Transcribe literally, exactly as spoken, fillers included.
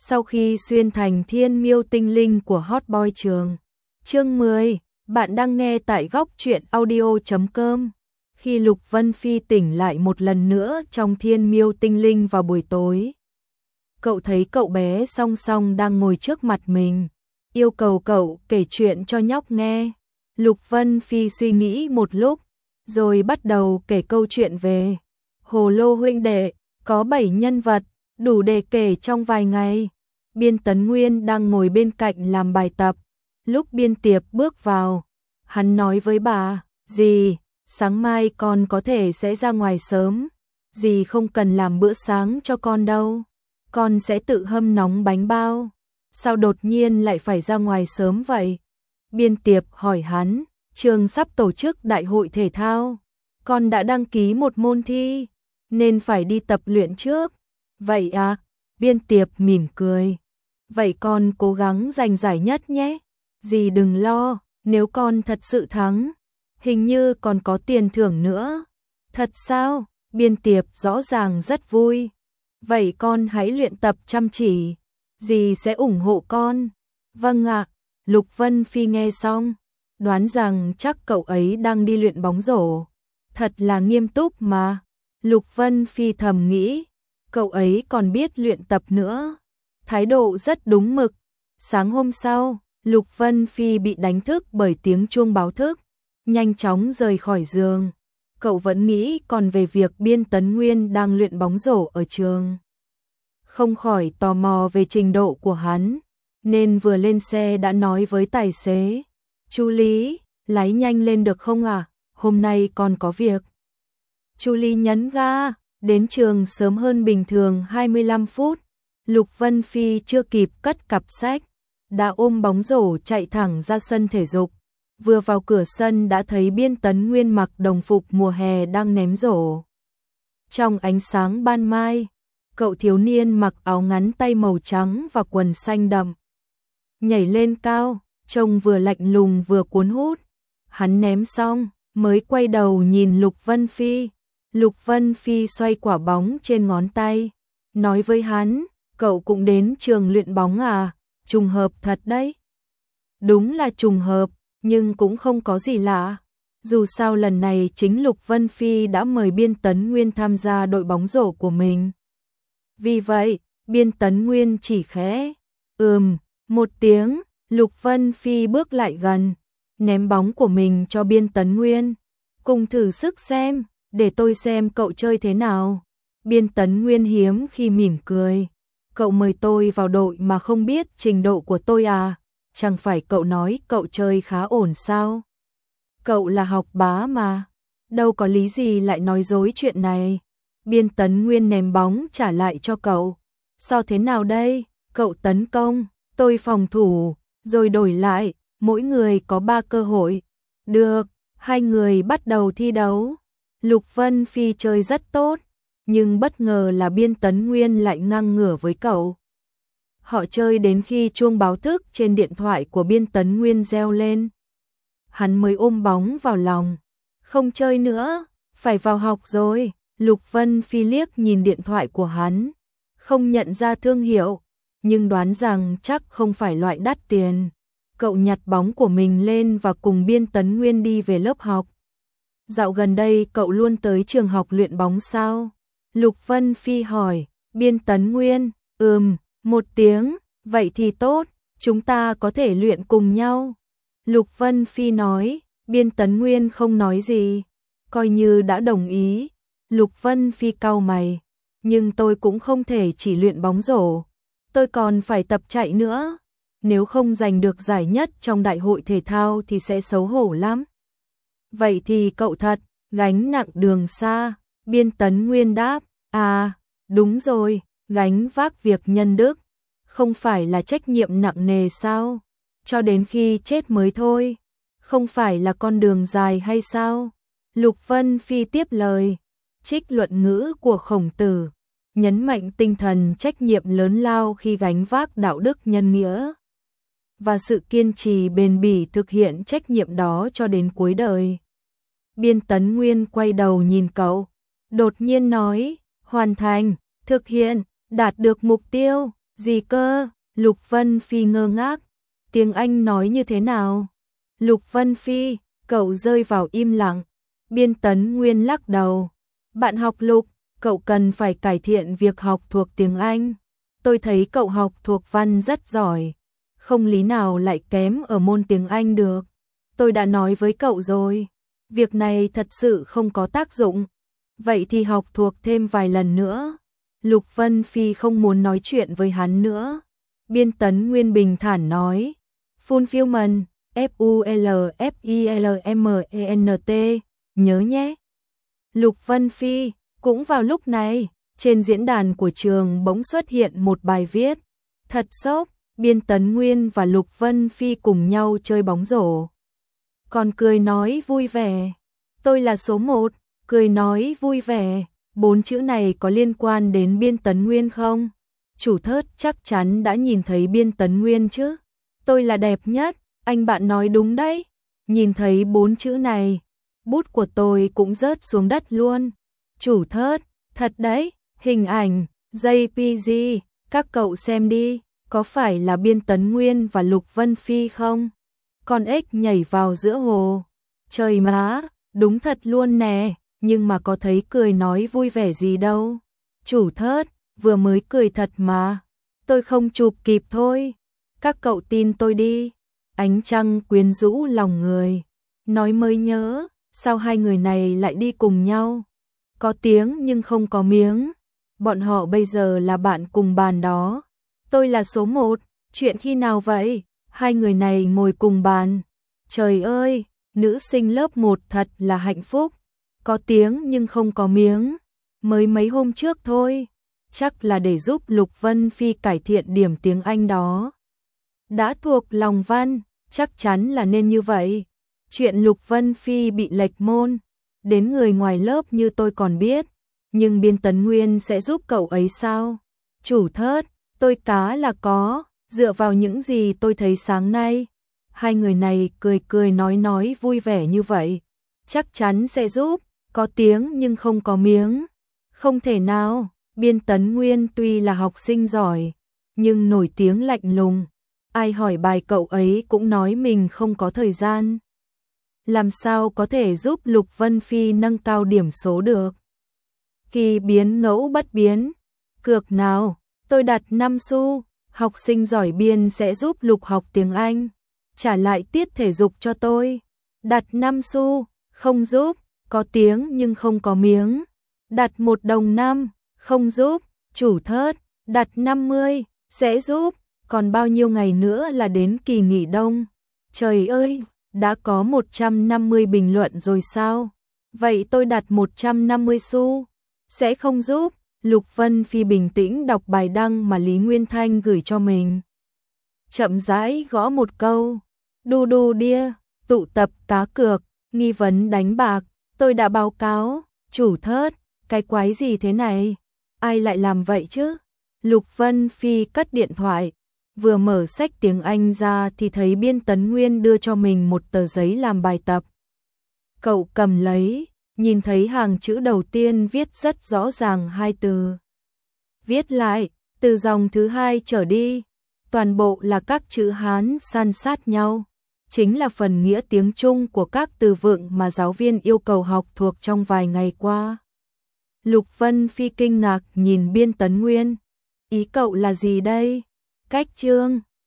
Sau khi xuyên thành thiên miêu tinh linh của Hot Boy Trường. Chương mười, bạn đang nghe tại góc truyện audio chấm com. Khi Lục Vân Phi tỉnh lại một lần nữa trong thiên miêu tinh linh vào buổi tối, cậu thấy cậu bé Song Song đang ngồi trước mặt mình, yêu cầu cậu kể chuyện cho nhóc nghe. Lục Vân Phi suy nghĩ một lúc, rồi bắt đầu kể câu chuyện về Hồ Lô huynh đệ, có bảy nhân vật, đủ để kể trong vài ngày. Biên Tấn Nguyên đang ngồi bên cạnh làm bài tập. Lúc Biên Tiệp bước vào, hắn nói với bà, dì, sáng mai con có thể sẽ ra ngoài sớm, dì không cần làm bữa sáng cho con đâu, con sẽ tự hâm nóng bánh bao. Sao đột nhiên lại phải ra ngoài sớm vậy? Biên Tiệp hỏi hắn, trường sắp tổ chức đại hội thể thao, con đã đăng ký một môn thi, nên phải đi tập luyện trước. Vậy à? Biên Tiệp mỉm cười. Vậy con cố gắng giành giải nhất nhé. Dì đừng lo, nếu con thật sự thắng, hình như còn có tiền thưởng nữa. Thật sao? Biên Tiệp rõ ràng rất vui. Vậy con hãy luyện tập chăm chỉ, dì sẽ ủng hộ con. Vâng ạ. Lục Vân Phi nghe xong, đoán rằng chắc cậu ấy đang đi luyện bóng rổ. Thật là nghiêm túc mà. Lục Vân Phi thầm nghĩ, cậu ấy còn biết luyện tập nữa. Thái độ rất đúng mực. Sáng hôm sau, Lục Vân Phi bị đánh thức bởi tiếng chuông báo thức, nhanh chóng rời khỏi giường. Cậu vẫn nghĩ còn về việc Biên Tấn Nguyên đang luyện bóng rổ ở trường. Không khỏi tò mò về trình độ của hắn, nên vừa lên xe đã nói với tài xế, chú Lý, lái nhanh lên được không à, hôm nay còn có việc. Chú Lý nhấn ga, đến trường sớm hơn bình thường hai mươi lăm phút. Lục Vân Phi chưa kịp cất cặp sách, đã ôm bóng rổ chạy thẳng ra sân thể dục. Vừa vào cửa sân đã thấy Biên Tấn Nguyên mặc đồng phục mùa hè đang ném rổ. Trong ánh sáng ban mai, cậu thiếu niên mặc áo ngắn tay màu trắng và quần xanh đậm, nhảy lên cao, trông vừa lạnh lùng vừa cuốn hút. Hắn ném xong, mới quay đầu nhìn Lục Vân Phi. Lục Vân Phi xoay quả bóng trên ngón tay, nói với hắn, cậu cũng đến trường luyện bóng à, trùng hợp thật đấy. Đúng là trùng hợp, nhưng cũng không có gì lạ. Dù sao lần này chính Lục Vân Phi đã mời Biên Tấn Nguyên tham gia đội bóng rổ của mình. Vì vậy, Biên Tấn Nguyên chỉ khẽ, ừm, một tiếng. Lục Vân Phi bước lại gần, ném bóng của mình cho Biên Tấn Nguyên. Cùng thử sức xem, để tôi xem cậu chơi thế nào. Biên Tấn Nguyên hiếm khi mỉm cười. Cậu mời tôi vào đội mà không biết trình độ của tôi à? Chẳng phải cậu nói cậu chơi khá ổn sao? Cậu là học bá mà, đâu có lý gì lại nói dối chuyện này. Biên Tấn Nguyên ném bóng trả lại cho cậu. So thế nào đây? Cậu tấn công, tôi phòng thủ, rồi đổi lại, mỗi người có ba cơ hội. Được, hai người bắt đầu thi đấu. Lục Vân Phi chơi rất tốt, nhưng bất ngờ là Biên Tấn Nguyên lại ngang ngửa với cậu. Họ chơi đến khi chuông báo thức trên điện thoại của Biên Tấn Nguyên reo lên. Hắn mới ôm bóng vào lòng. Không chơi nữa, phải vào học rồi. Lục Vân Phi liếc nhìn điện thoại của hắn, không nhận ra thương hiệu, nhưng đoán rằng chắc không phải loại đắt tiền. Cậu nhặt bóng của mình lên và cùng Biên Tấn Nguyên đi về lớp học. Dạo gần đây cậu luôn tới trường học luyện bóng sao? Lục Vân Phi hỏi. Biên Tấn Nguyên, ừm, một tiếng, vậy thì tốt, chúng ta có thể luyện cùng nhau. Lục Vân Phi nói. Biên Tấn Nguyên không nói gì, coi như đã đồng ý. Lục Vân Phi cau mày, nhưng tôi cũng không thể chỉ luyện bóng rổ, tôi còn phải tập chạy nữa. Nếu không giành được giải nhất trong đại hội thể thao thì sẽ xấu hổ lắm. Vậy thì cậu thật, gánh nặng đường xa. Biên Tấn Nguyên đáp, à, đúng rồi, gánh vác việc nhân đức, không phải là trách nhiệm nặng nề sao? Cho đến khi chết mới thôi, không phải là con đường dài hay sao? Lục Vân Phi tiếp lời, trích luận ngữ của Khổng Tử, nhấn mạnh tinh thần trách nhiệm lớn lao khi gánh vác đạo đức nhân nghĩa, và sự kiên trì bền bỉ thực hiện trách nhiệm đó cho đến cuối đời. Biên Tấn Nguyên quay đầu nhìn cậu, đột nhiên nói, hoàn thành, thực hiện, đạt được mục tiêu, Gì cơ? Lục Vân Phi ngơ ngác. Tiếng Anh nói như thế nào? Lục Vân Phi, cậu rơi vào im lặng. Biên Tấn Nguyên lắc đầu. Bạn học Lục, cậu cần phải cải thiện việc học thuộc tiếng Anh. Tôi thấy cậu học thuộc văn rất giỏi. Không lý nào lại kém ở môn tiếng Anh được. Tôi đã nói với cậu rồi. Việc này thật sự không có tác dụng. Vậy thì học thuộc thêm vài lần nữa. Lục Vân Phi không muốn nói chuyện với hắn nữa. Biên Tấn Nguyên bình thản nói. Fulfillment, F U L F I L M E N T, nhớ nhé. Lục Vân Phi, cũng vào lúc này, trên diễn đàn của trường bỗng xuất hiện một bài viết. Thật sốc, Biên Tấn Nguyên và Lục Vân Phi cùng nhau chơi bóng rổ. Còn cười nói vui vẻ. Tôi là số một, cười nói vui vẻ. Bốn chữ này có liên quan đến Biên Tấn Nguyên không? Chủ thớt chắc chắn đã nhìn thấy Biên Tấn Nguyên chứ. Tôi là đẹp nhất, anh bạn nói đúng đấy. Nhìn thấy bốn chữ này, bút của tôi cũng rớt xuống đất luôn. Chủ thớt, thật đấy, hình ảnh, J P G, các cậu xem đi, có phải là Biên Tấn Nguyên và Lục Vân Phi không? Con ếch nhảy vào giữa hồ. Trời má, đúng thật luôn nè, nhưng mà có thấy cười nói vui vẻ gì đâu. Chủ thớt, vừa mới cười thật mà. Tôi không chụp kịp thôi. Các cậu tin tôi đi. Ánh trăng quyến rũ lòng người. Nói mới nhớ, sao hai người này lại đi cùng nhau? Có tiếng nhưng không có miếng. Bọn họ bây giờ là bạn cùng bàn đó. Tôi là số một, chuyện khi nào vậy? Hai người này ngồi cùng bàn. Trời ơi, nữ sinh lớp một thật là hạnh phúc. Có tiếng nhưng không có miếng. Mới mấy hôm trước thôi. Chắc là để giúp Lục Vân Phi cải thiện điểm tiếng Anh đó. Đã thuộc lòng văn, chắc chắn là nên như vậy. Chuyện Lục Vân Phi bị lệch môn, đến người ngoài lớp như tôi còn biết. Nhưng Biên Tấn Nguyên sẽ giúp cậu ấy sao? Chủ thớt, tôi cá là có, dựa vào những gì tôi thấy sáng nay. Hai người này cười cười nói nói vui vẻ như vậy. Chắc chắn sẽ giúp, có tiếng nhưng không có miếng. Không thể nào, Biên Tấn Nguyên tuy là học sinh giỏi, nhưng nổi tiếng lạnh lùng. Ai hỏi bài cậu ấy cũng nói mình không có thời gian. Làm sao có thể giúp Lục Vân Phi nâng cao điểm số được? Kỳ biến ngẫu bất biến. Cược nào, tôi đặt năm xu, học sinh giỏi Biên sẽ giúp Lục học tiếng Anh. Trả lại tiết thể dục cho tôi. Đặt năm xu, không giúp, có tiếng nhưng không có miếng. Đặt một đồng năm, không giúp, chủ thớt, đặt năm mươi, sẽ giúp. Còn bao nhiêu ngày nữa là đến kỳ nghỉ đông? Trời ơi, đã có một trăm năm mươi bình luận rồi sao? Vậy tôi đặt một trăm năm mươi xu. Sẽ không giúp. Lục Vân Phi bình tĩnh đọc bài đăng mà Lý Nguyên Thanh gửi cho mình. Chậm rãi gõ một câu. Đu đu đia, tụ tập cá cược, nghi vấn đánh bạc. Tôi đã báo cáo, chủ thớt, cái quái gì thế này? Ai lại làm vậy chứ? Lục Vân Phi cất điện thoại. Vừa mở sách tiếng Anh ra thì thấy Biên Tấn Nguyên đưa cho mình một tờ giấy làm bài tập. Cậu cầm lấy, nhìn thấy hàng chữ đầu tiên viết rất rõ ràng hai từ. Viết lại, từ dòng thứ hai trở đi, toàn bộ là các chữ Hán san sát nhau. Chính là phần nghĩa tiếng Trung của các từ vựng mà giáo viên yêu cầu học thuộc trong vài ngày qua. Lục Vân Phi kinh ngạc nhìn Biên Tấn Nguyên. Ý cậu là gì đây? Cách chương